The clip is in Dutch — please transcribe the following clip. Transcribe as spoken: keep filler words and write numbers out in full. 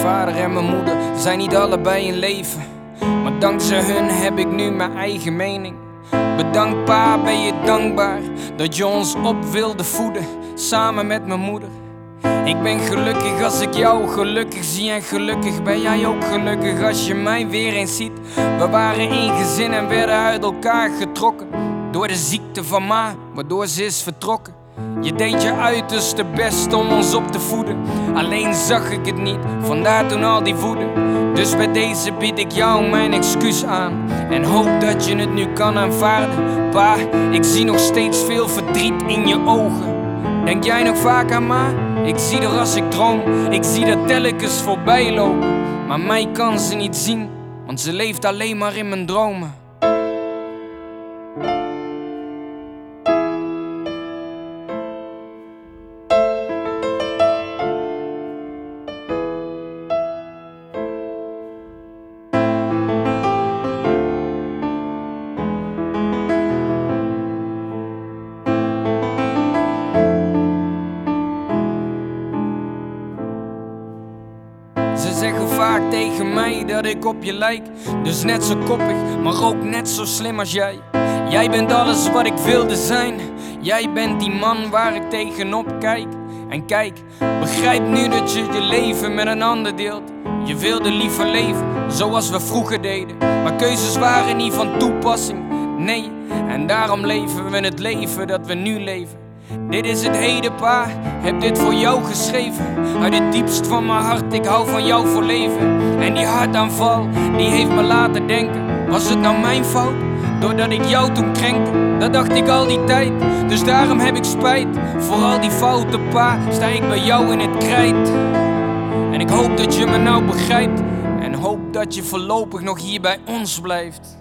vader en mijn moeder zijn niet allebei in leven, maar dankzij hun heb ik nu mijn eigen mening. Bedankt pa, ben je dankbaar dat je ons op wilde voeden, samen met mijn moeder. Ik ben gelukkig als ik jou gelukkig zie en gelukkig ben jij ook gelukkig als je mij weer eens ziet. We waren één gezin en werden uit elkaar getrokken door de ziekte van ma, waardoor ze is vertrokken. Je deed je uiterste best om ons op te voeden, alleen zag ik het niet, vandaar toen al die woede. Dus bij deze bied ik jou mijn excuus aan en hoop dat je het nu kan aanvaarden. Pa, ik zie nog steeds veel verdriet in je ogen. Denk jij nog vaak aan ma? Ik zie haar als ik droom, ik zie dat telkens voorbij lopen. Maar mij kan ze niet zien, want ze leeft alleen maar in mijn dromen. Ze zeggen vaak tegen mij dat ik op je lijk, dus net zo koppig, maar ook net zo slim als jij. Jij bent alles wat ik wilde zijn, jij bent die man waar ik tegenop kijk. En kijk, begrijp nu dat je je leven met een ander deelt. Je wilde liever leven zoals we vroeger deden, maar keuzes waren niet van toepassing, nee. En daarom leven we het leven dat we nu leven. Dit is het heden pa, heb dit voor jou geschreven. Uit het diepst van mijn hart, ik hou van jou voor leven. En die hartaanval, die heeft me laten denken. Was het nou mijn fout? Doordat ik jou toen krenkte, dat dacht ik al die tijd. Dus daarom heb ik spijt, voor al die fouten pa, sta ik bij jou in het krijt. En ik hoop dat je me nou begrijpt, en hoop dat je voorlopig nog hier bij ons blijft.